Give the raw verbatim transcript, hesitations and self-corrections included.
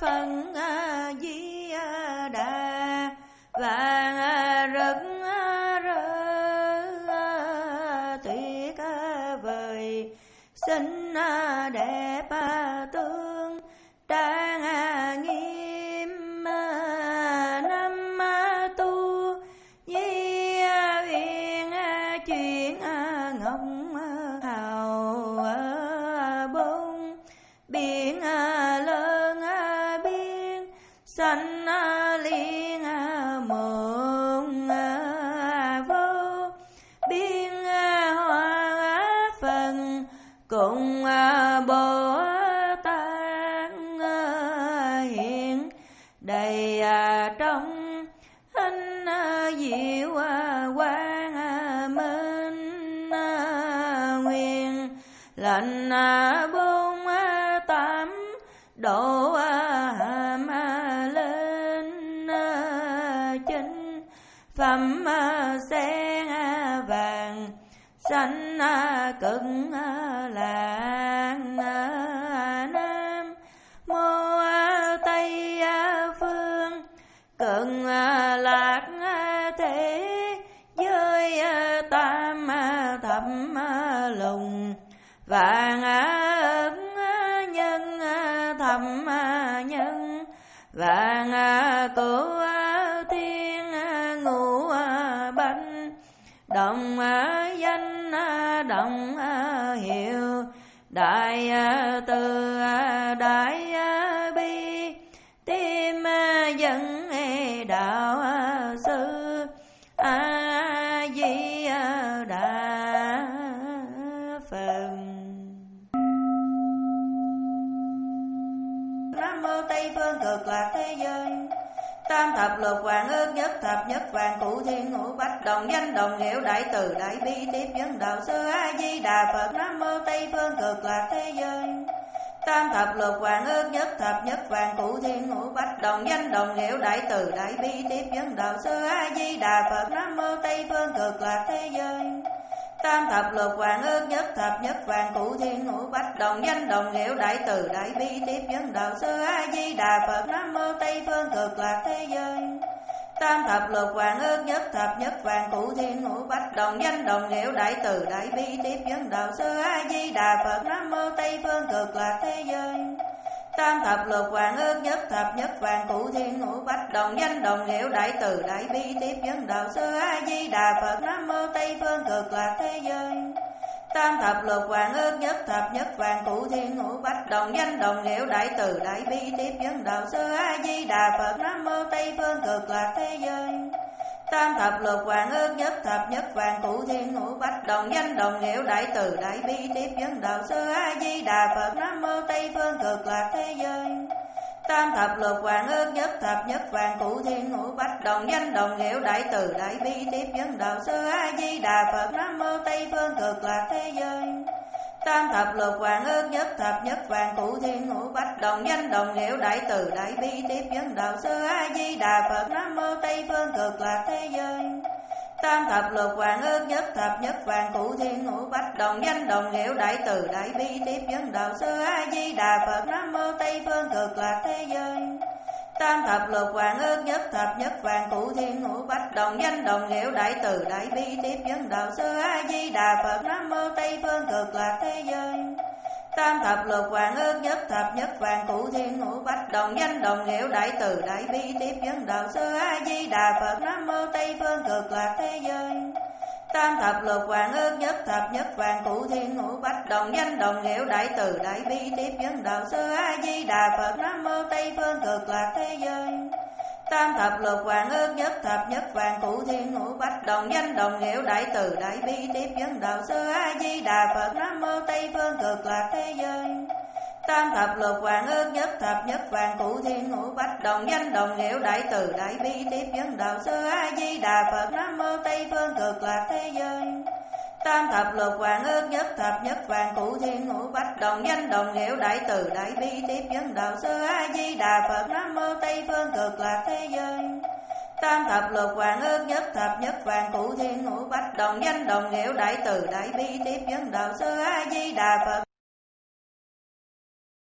phần Di Đà vàng rực rỡ tuyệt vời, xinh đẹp tương trang nghiêm, năm tu di uyên chuyện ngọc hào bông biển lớn biên xanh liên mộng vô biên hoa phần cùng Bồ Tát hiện đầy trong hình diệu quang minh, nguyện lệnh bốn tám độ hàm lên chính phẩm sen vàng xanh cực lạc, nam mô Tây phương cực lạc thế giới tam thập lục vạn ức nhân thập nhân vạn của thiên ngũ bách đồng danh đồng hiệu đại từ đại bi tim dân đạo sư A Di Đà Phật. Nam mô Tây phương cực lạc thế giới tam thập lục vạn ước nhất thập nhất vạn cụ thiên ngũ bách đồng danh đồng hiệu đại từ đại bi tiếp dẫn đạo sư A Di Đà Phật. Nam mô Tây phương cực lạc thế giới tam thập lục vạn ước nhất thập nhất vạn cụ thiên ngũ bách đồng danh đồng hiệu đại từ đại bi tiếp dẫn đạo sư A Di Đà Phật. Nam mô Tây phương cực lạc thế giới tam thập lục vạn ước nhất thập nhất vạn cụ thiên ngũ bách đồng danh đồng hiệu đại từ đại bi tiếp dẫn đạo sư A Di Đà Phật. Nam mô Tây phương cực lạc thế giới tam thập lục vạn ước nhất thập nhất vạn cụ thiên ngũ bách đồng danh đồng hiệu đại từ đại bi tiếp dẫn đạo sư A Di Đà Phật. Nam mô Tây phương cực lạc thế giới tam thập lục vạn ước nhất thập nhất vạn cụ thiên ngũ bách đồng danh đồng hiệu đại từ đại bi tiếp dẫn đạo sư A Di Đà Phật. Nam mô Tây phương cực lạc thế giới tam thập lục vạn ước nhất thập nhất vạn cụ thiên ngũ bách đồng danh đồng hiệu đại từ đại bi tiếp dẫn đạo sư A Di Đà Phật. Nam mô Tây phương cực lạc thế giới tam thập lục vạn ước nhất thập nhất vạn cụ thiên ngũ bách đồng danh đồng hiệu đại từ đại bi tiếp dẫn đạo sư A Di Đà Phật. Nam mô Tây phương cực lạc thế giới tam thập lục vạn ước nhất thập nhất vạn cụ thiên ngũ bách đồng danh đồng hiệu đại từ đại bi tiếp dẫn đạo sư A Di Đà Phật. Nam mô Tây phương cực lạc thế giới tam thập lục vạn ước nhất thập nhất vạn cụ thiên ngũ bách đồng danh đồng hiệu đại từ đại bi tiếp dẫn đạo sư A Di Đà Phật. Nam mô Tây phương cực lạc thế giới tam thập lục vạn ước nhất thập nhất vạn cụ thiên ngũ bách đồng danh đồng hiệu đại từ đại bi tiếp dẫn đạo sư A Di Đà Phật. Nam mô Tây phương cực lạc thế giới tam thập lục vạn ước nhất thập nhất vạn cụ thiên ngũ bách đồng danh đồng hiệu đại từ đại bi tiếp dẫn đạo sư A Di Đà Phật. Nam mô Tây phương cực lạc thế giới tam thập lục vạn ước nhất thập nhất vạn cụ thiên ngũ bách đồng danh đồng hiệu đại từ đại bi tiếp dẫn đạo sư A Di Đà Phật. Nam mô Tây phương cực lạc thế giới tam thập lục vạn ước nhất thập nhất vạn cụ thiên ngũ bách đồng danh đồng hiệu đại từ đại bi tiếp dẫn đạo sư A Di Đà Phật. Nam mô Tây phương cực lạc thế giới tam thập lục vạn ước nhất thập nhất vạn cụ thiên ngũ bách đồng danh đồng hiệu đại từ đại bi tiếp dẫn đạo sư A Di Đà Phật. Nam mô Tây phương cực lạc thế giới tam thập lục vạn ước nhất thập nhất vạn cụ thiên ngũ bách đồng danh đồng hiệu đại từ đại bi tiếp dẫn đạo sư A Di Đà Phật. Nam mô Tây phương cực lạc thế giới tam thập lục vạn ước nhất thập nhất vạn cụ thiên ngũ bách đồng danh đồng hiệu đại từ đại bi tiếp dẫn đạo sư A Di Đà Phật. Nam mô Tây phương cực lạc thế giới tam thập lục vạn ước nhất thập nhất vạn cụ thiên ngũ bách đồng danh đồng hiệu đại từ đại bi tiếp dẫn đạo sư A Di Đà Phật.